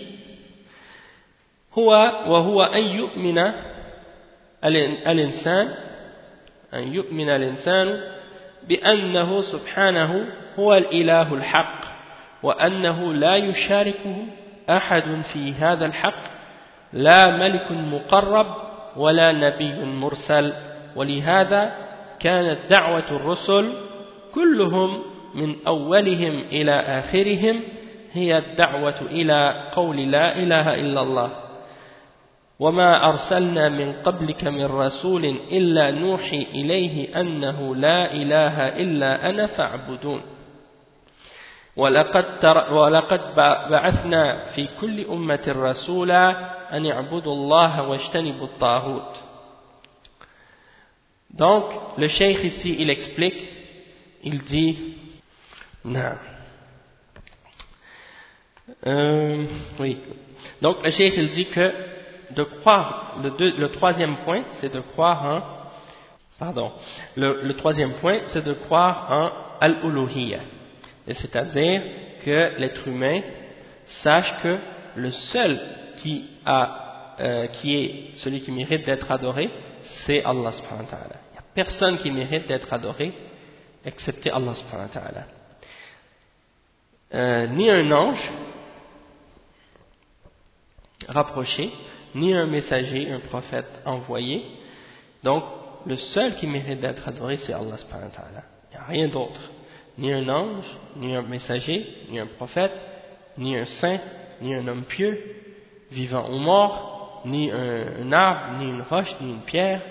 هو وهو أن يؤمن الإنسان أن يؤمن الإنسان بأنه سبحانه هو الإله الحق وأنه لا يشاركه أحد في هذا الحق لا ملك مقرب ولا نبي مرسل ولهذا كانت دعوة الرسل كلهم من أولهم إلى آخرهم هي الدعوة إلى قول لا إله إلا الله وما أرسلنا من قبلك من رسول إلا نوحي إليه أنه لا إله إلا أنا فاعبدون ولقد, ولقد بعثنا في كل أمة رسولا أن يعبدوا الله واجتنبوا الطاغوت. Donc le cheikh ici il explique, il dit non. Euh, oui. Donc le cheikh il dit que de croire, le, deux, le troisième point c'est de croire en, pardon, le, le troisième point c'est de croire en al-uluhiyya, c'est-à-dire que l'être humain sache que le seul qui a euh, qui est celui qui mérite d'être adoré, c'est Allah subhanahu wa ta'ala. Il n'y a personne qui mérite d'être adoré excepté Allah subhanahu wa ta'ala. Euh, ni un ange rapproché, ni un messager, un prophète envoyé. Donc, le seul qui mérite d'être adoré, c'est Allah subhanahu wa ta'ala. Il n'y a rien d'autre. Ni un ange, ni un messager, ni un prophète, ni un saint, ni un homme pieux, vivant ou mort, ni un, un arbre, ni une roche, ni une pierre,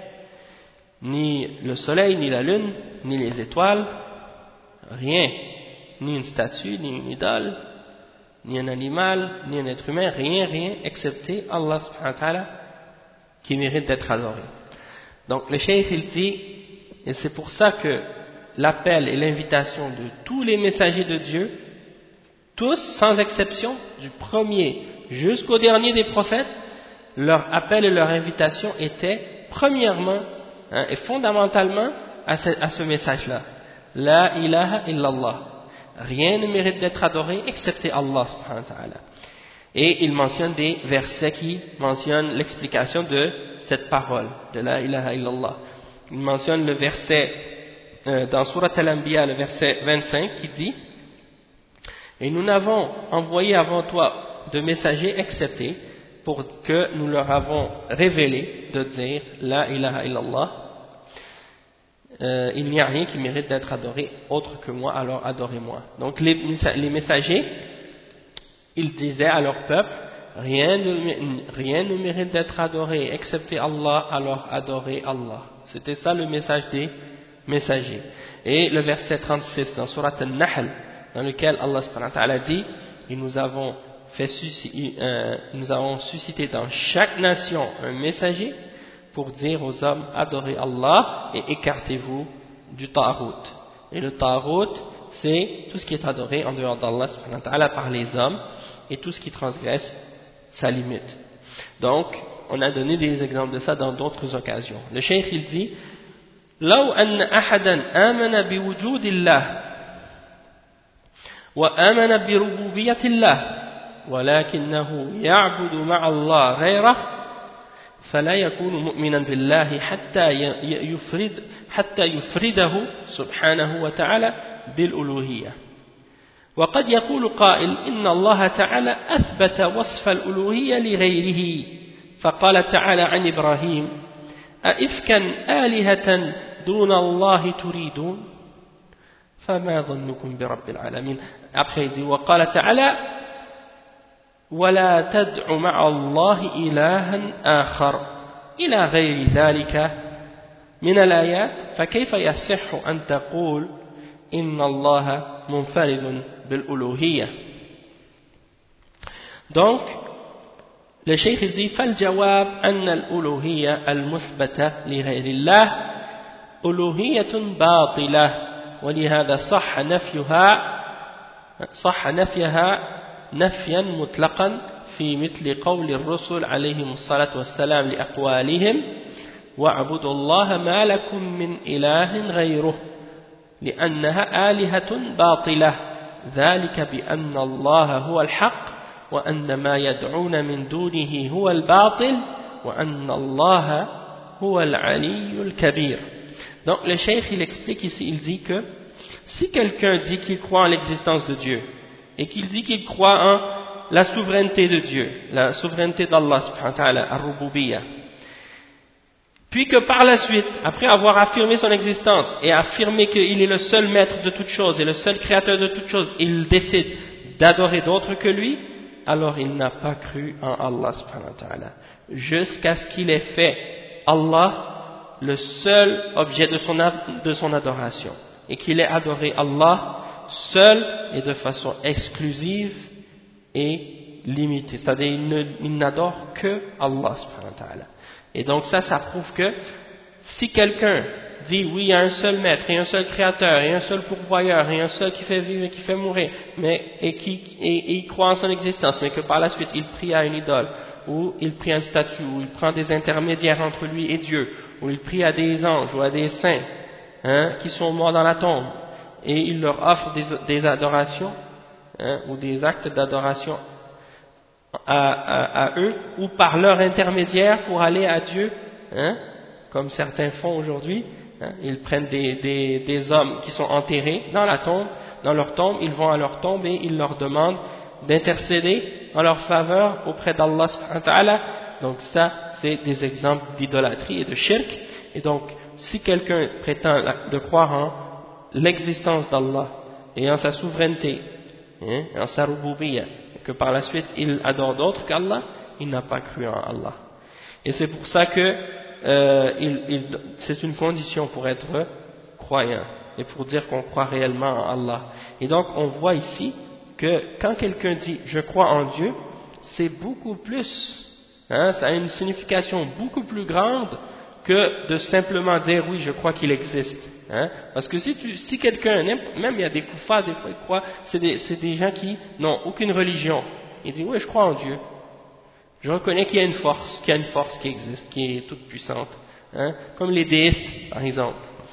ni le soleil, ni la lune, ni les étoiles, rien, ni une statue, ni une idole, ni un animal, ni un être humain, rien, rien, excepté Allah subhanahu wa ta'ala, qui mérite d'être adoré. Donc le cheikh il dit, et c'est pour ça que l'appel et l'invitation de tous les messagers de Dieu, tous sans exception, du premier jusqu'au dernier des prophètes, leur appel et leur invitation étaient premièrement hein, et fondamentalement à ce, à ce message-là. La ilaha illallah. Rien ne mérite d'être adoré excepté Allah subhanahu wa ta'ala. Et il mentionne des versets qui mentionnent l'explication de cette parole, de la ilaha illallah. Il mentionne le verset euh, dans Surat Al-Anbiya, le verset vingt-cinq, qui dit « Et nous n'avons envoyé avant toi de messagers excepté pour que nous leur avons révélé de dire la ilaha illallah. Euh, il n'y a rien qui mérite d'être adoré autre que moi, alors adorez-moi. » Donc les, les messagers, ils disaient à leur peuple, rien ne, rien ne mérite d'être adoré excepté Allah, alors adorez Allah. C'était ça le message des messagers. Et le verset trente-six dans Surat Al-Nahl, dans lequel Allah subhanahu wa ta'ala dit, et nous avons fait susciter, euh, nous avons suscité dans chaque nation un messager pour dire aux hommes, adorez Allah et écartez-vous du ta'arut. Et le ta'arut, c'est tout ce qui est adoré en dehors d'Allah subhanahu wa ta'ala par les hommes et tout ce qui transgresse sa limite. Donc, on a donné des exemples de ça dans d'autres occasions. Le cheikh il dit, لو أن أحدا آمن بوجود الله وآمن بربوبية الله ولكنه يعبد مع الله غيره فلا يكون مؤمنا بالله حتى يفرد حتى يفرده سبحانه وتعالى بالألوهية. وقد يقول قائل إن الله تعالى أثبت وصف الألوهية لغيره فقال تعالى عن إبراهيم أئفكا آلهة دون الله تريدون فما ظنكم برب العالمين. Après il dit وقال تعالى ولا تدع مع الله إلها آخر إلى غير ذلك من الآيات فكيف يصح أن تقول إن الله منفرد بالألوهية. Donc le cheikh dit فالجواب أن الألوهية المثبتة لغير الله ألوهية باطلة ولهذا صح نفيها صح نفيها نفيا مطلقا في مثل قول الرسل عليهم الصلاة والسلام لأقوالهم واعبدوا الله ما لكم من إله غيره لأنها آلهة باطلة ذلك بأن الله هو الحق وأن ما يدعون من دونه هو الباطل وأن الله هو العلي الكبير. Donc le cheikh il explique ici, il dit que si quelqu'un dit qu'il croit en l'existence de Dieu et qu'il dit qu'il croit en la souveraineté de Dieu, la souveraineté d'Allah subhanahu wa ta'ala, ar-rububiyyah, puis que par la suite, après avoir affirmé son existence et affirmé qu'il est le seul maître de toutes choses et le seul créateur de toutes choses, il décide d'adorer d'autres que lui, alors il n'a pas cru en Allah subhanahu wa ta'ala, jusqu'à ce qu'il ait fait Allah le seul objet de son, de son adoration, et qu'il ait adoré Allah seul et de façon exclusive et limitée, c'est-à-dire il n'adore que Allah subhanahu wa ta'ala. Et donc ça, ça prouve que si quelqu'un dit oui, il y a un seul maître, et un seul créateur, et un seul pourvoyeur, et un seul qui fait vivre et qui fait mourir, mais, et qui et, et il croit en son existence, mais que par la suite il prie à une idole, ou il prie à une statue, ou il prend des intermédiaires entre lui et Dieu, ou il prie à des anges ou à des saints hein, qui sont morts dans la tombe, et il leur offre des, des adorations hein, ou des actes d'adoration à, à, à eux ou par leur intermédiaire pour aller à Dieu, hein, comme certains font aujourd'hui. Hein, ils prennent des, des, des hommes qui sont enterrés dans la tombe, dans leur tombe, ils vont à leur tombe et ils leur demandent d'intercéder en leur faveur auprès d'Allah subhanahu wa ta'ala. Donc ça, c'est des exemples d'idolâtrie et de shirk. Et donc, si quelqu'un prétend de croire en l'existence d'Allah et en sa souveraineté, hein, en sa rububiyya, et que par la suite il adore d'autres qu'Allah, il n'a pas cru en Allah. Et c'est pour ça que euh, il, il, c'est une condition pour être croyant et pour dire qu'on croit réellement en Allah. Et donc, on voit ici que quand quelqu'un dit « je crois en Dieu », c'est beaucoup plus, hein, ça a une signification beaucoup plus grande que de simplement dire « oui, je crois qu'il existe hein ». Parce que si, tu, si quelqu'un, même il y a des koufars, des fois ils croient, c'est des, c'est des gens qui n'ont aucune religion. Ils disent « oui, je crois en Dieu ». Je reconnais qu'il y a une force, qu'il y a une force qui existe, qui est toute puissante, hein, comme les déistes, par exemple.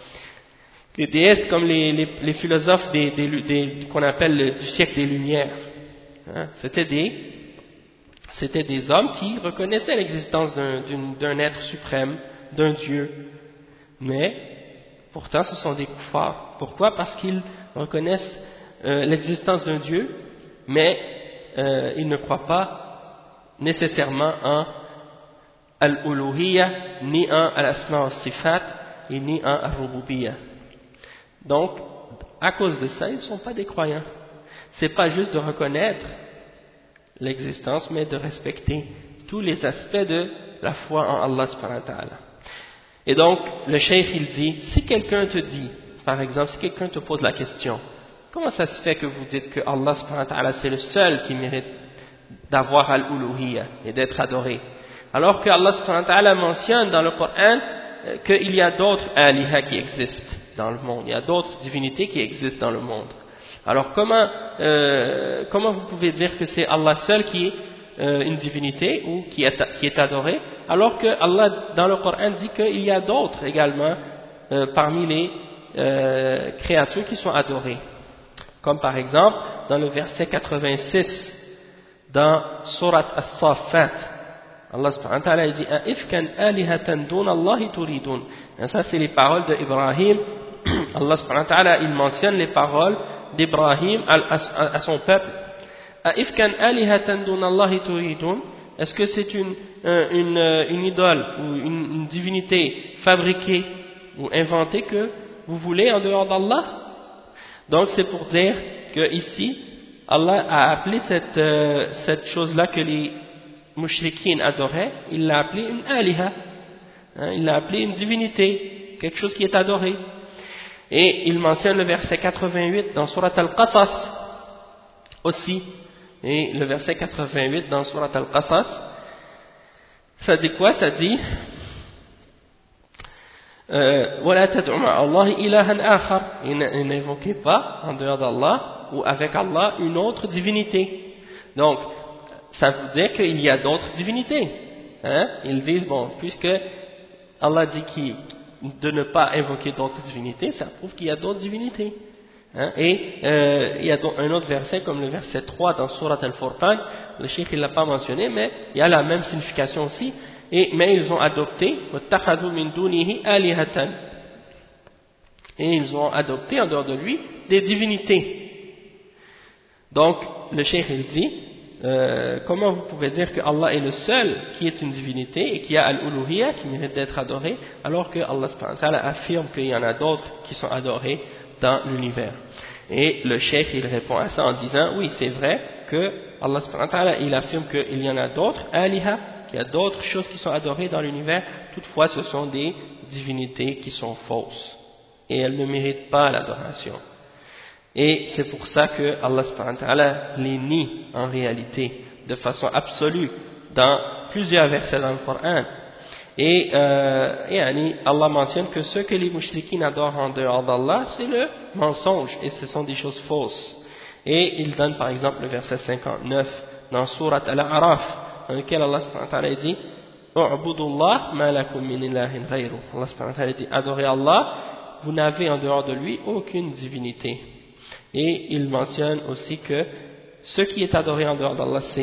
Les déistes, comme les, les, les philosophes des, des, des, qu'on appelle le, du siècle des Lumières, hein, c'était des, c'était des hommes qui reconnaissaient l'existence d'un, d'un être suprême, d'un Dieu, mais pourtant ce sont des koufars. Pourquoi? Parce qu'ils reconnaissent euh, l'existence d'un Dieu, mais euh, ils ne croient pas nécessairement en al-uluhiyya, ni en al-asma wa-sifat, et ni en al-rububiyya. Donc, à cause de ça, ils ne sont pas des croyants. C'est pas juste de reconnaître l'existence, mais de respecter tous les aspects de la foi en Allah subhanahu wa ta'ala. Et donc, le cheikh il dit, si quelqu'un te dit, par exemple, si quelqu'un te pose la question, comment ça se fait que vous dites que Allah subhanahu wa ta'ala c'est le seul qui mérite d'avoir al-uluhiyya et d'être adoré, alors que Allah subhanahu wa ta'ala mentionne dans le Coran qu'il y a d'autres aliha qui existent dans le monde, il y a d'autres divinités qui existent dans le monde. Alors comment, euh, comment vous pouvez dire que c'est Allah seul qui est euh, une divinité ou qui est, qui est adoré, alors que Allah dans le Coran dit qu'il y a d'autres également euh, parmi les euh, créatures qui sont adorées, comme par exemple dans le verset quatre-vingt-six dans Surat As-Saffat, Allah subhanahu wa ta'ala dit « Ifkan alihatan dun Allahi turidun » et ça c'est les paroles d'Ibrahim. Allah subhanahu wa ta'ala il mentionne les paroles d'Ibrahim à, à, à son peuple. « Ifkan alihatan dun Allahi turidun » est-ce que c'est une, une, une idole ou une, une divinité fabriquée ou inventée que vous voulez en dehors d'Allah? Donc c'est pour dire que ici Allah a appelé cette, euh, cette chose-là que les mushrikines adoraient, il l'a appelé une aliha, hein, il l'a appelé une divinité, quelque chose qui est adoré. Et il mentionne le verset quatre-vingt-huit dans Surat Al-Qasas aussi, et le verset quatre-vingt-huit dans Surat Al-Qasas, ça dit quoi? Ça dit وَلَا تَدْعُ مَعَ اللَّهِ إِلَهًا آخَرَ, et n'invoquez pas en dehors d'Allah ou avec Allah une autre divinité. Donc ça veut dire qu'il y a d'autres divinités, hein? Ils disent bon, puisque Allah dit qu'il, de ne pas invoquer d'autres divinités, ça prouve qu'il y a d'autres divinités, hein? Et euh, il y a un autre verset comme le verset trois dans Surat Al-Furqan, le cheikh il l'a pas mentionné, mais il y a la même signification aussi. Et, mais ils ont adopté وَاتَّخَذُوا مِن دُونِهِ آلِهَةً, et ils ont adopté en dehors de lui des divinités. Donc le cheikh il dit euh, comment vous pouvez dire que Allah est le seul qui est une divinité et qui a al-uluhiyya, qui mérite d'être adoré, alors que Allah subhanahu wa ta'ala affirme qu'il y en a d'autres qui sont adorés dans l'univers? Et le cheikh il répond à ça en disant oui, c'est vrai que Allah subhanahu wa ta'ala il affirme qu'il y en a d'autres aliha, qu'il y a d'autres choses qui sont adorées dans l'univers, toutefois ce sont des divinités qui sont fausses et elles ne méritent pas l'adoration. Et c'est pour ça que Allah subhanahu wa ta'ala les nie en réalité de façon absolue dans plusieurs versets dans le Coran. Et, euh, et Allah mentionne que ce que les mushrikines adorent en dehors d'Allah, c'est le mensonge et ce sont des choses fausses. Et il donne par exemple le verset cinquante-neuf dans Surat Al-A'raf, dans lequel Allah subhanahu wa ta'ala dit U'budullah ma lakum min ilahin ghayru. Allah subhanahu wa ta'ala dit adorez Allah, vous n'avez en dehors de lui aucune divinité. Et il mentionne aussi que ce qui est adoré en dehors d'Allah c'est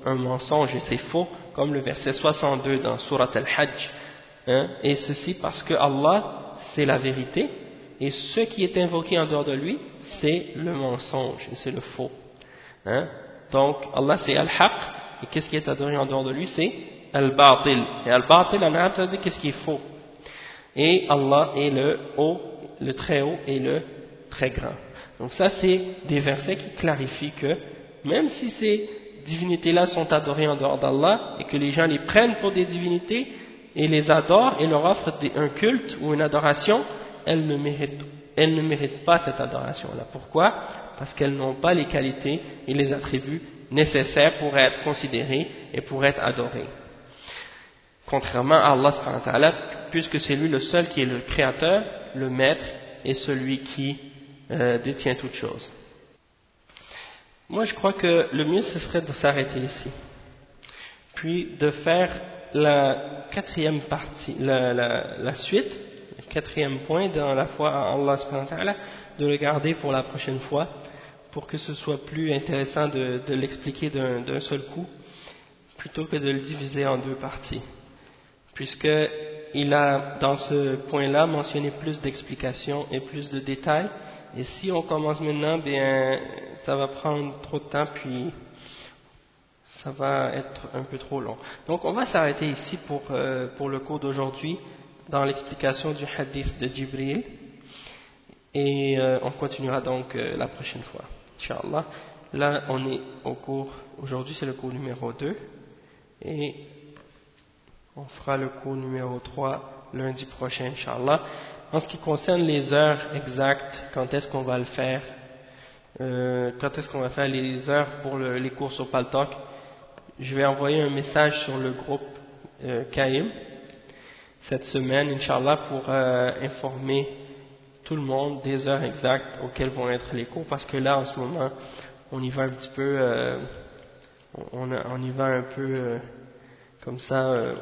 un mensonge et c'est faux, comme le verset soixante-deux dans Surat Al-Hajj, hein, et ceci parce que Allah c'est la vérité et ce qui est invoqué en dehors de lui c'est le mensonge et c'est le faux, hein. Donc Allah c'est Al-Haq et qu'est-ce qui est adoré en dehors de lui c'est Al-Batil, et Al-Batil en arabe ça veut dire qu'est-ce qui est faux, et Allah est le haut, le très haut et le très grand. Donc ça c'est des versets qui clarifient que même si ces divinités-là sont adorées en dehors d'Allah et que les gens les prennent pour des divinités et les adorent et leur offrent des, un culte ou une adoration, elles ne méritent, elles ne méritent pas cette adoration-là. Pourquoi? Parce qu'elles n'ont pas les qualités et les attributs nécessaires pour être considérées et pour être adorées. Contrairement à Allah subhanahu wa ta'ala, puisque c'est lui le seul qui est le créateur, le maître et celui qui euh, détient toutes choses. Moi je crois que le mieux ce serait de s'arrêter ici, puis de faire la quatrième partie, la, la, la suite, le quatrième point dans la foi en Allah subhanahu wa ta'ala, de le garder pour la prochaine fois, pour que ce soit plus intéressant de, de l'expliquer d'un, d'un seul coup, plutôt que de le diviser en deux parties, puisqu'il a dans ce point-là mentionné plus d'explications et plus de détails, et si on commence maintenant, bien ça va prendre trop de temps, puis ça va être un peu trop long. Donc on va s'arrêter ici pour, euh, pour le cours d'aujourd'hui, dans l'explication du hadith de Jibril, et euh, on continuera donc euh, la prochaine fois, Inch'Allah. Là on est au cours, aujourd'hui c'est le cours numéro deux, et on fera le cours numéro trois lundi prochain, Inch'Allah. En ce qui concerne les heures exactes, quand est-ce qu'on va le faire, euh, quand est-ce qu'on va faire les heures pour le, les cours sur Paltalk, je vais envoyer un message sur le groupe euh, Kaïm cette semaine, Inch'Allah, pour euh, informer tout le monde des heures exactes auxquelles vont être les cours, parce que là, en ce moment, on y va un petit peu, euh, on, on y va un peu euh, comme ça, euh,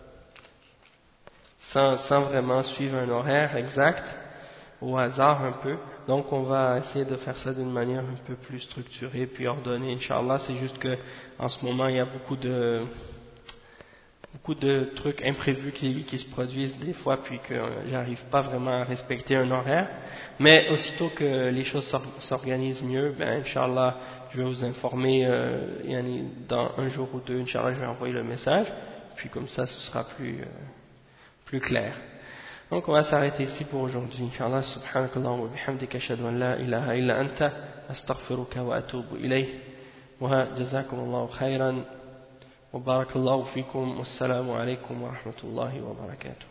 sans, sans vraiment suivre un horaire exact, au hasard un peu. Donc on va essayer de faire ça d'une manière un peu plus structurée puis ordonnée, Inch'Allah. C'est juste que en ce moment il y a beaucoup de beaucoup de trucs imprévus qui, qui se produisent des fois, puis que euh, j'arrive pas vraiment à respecter un horaire. Mais aussitôt que les choses s'organisent mieux, ben Inch'Allah, je vais vous informer euh, dans un jour ou deux, Inch'Allah, je vais envoyer le message, puis comme ça ce sera plus euh, plus clair. Donc on va s'arrêter ici pour aujourd'hui. Inch'Allah, subhanakallahu wa bihamdika ashhadu an la ilaha illa anta astaghfiruka wa atubu ilayh. Wa jazakumullahu khairan wa barakallahu fikum. Wassalamu alaykum wa rahmatullahi wa barakatuh.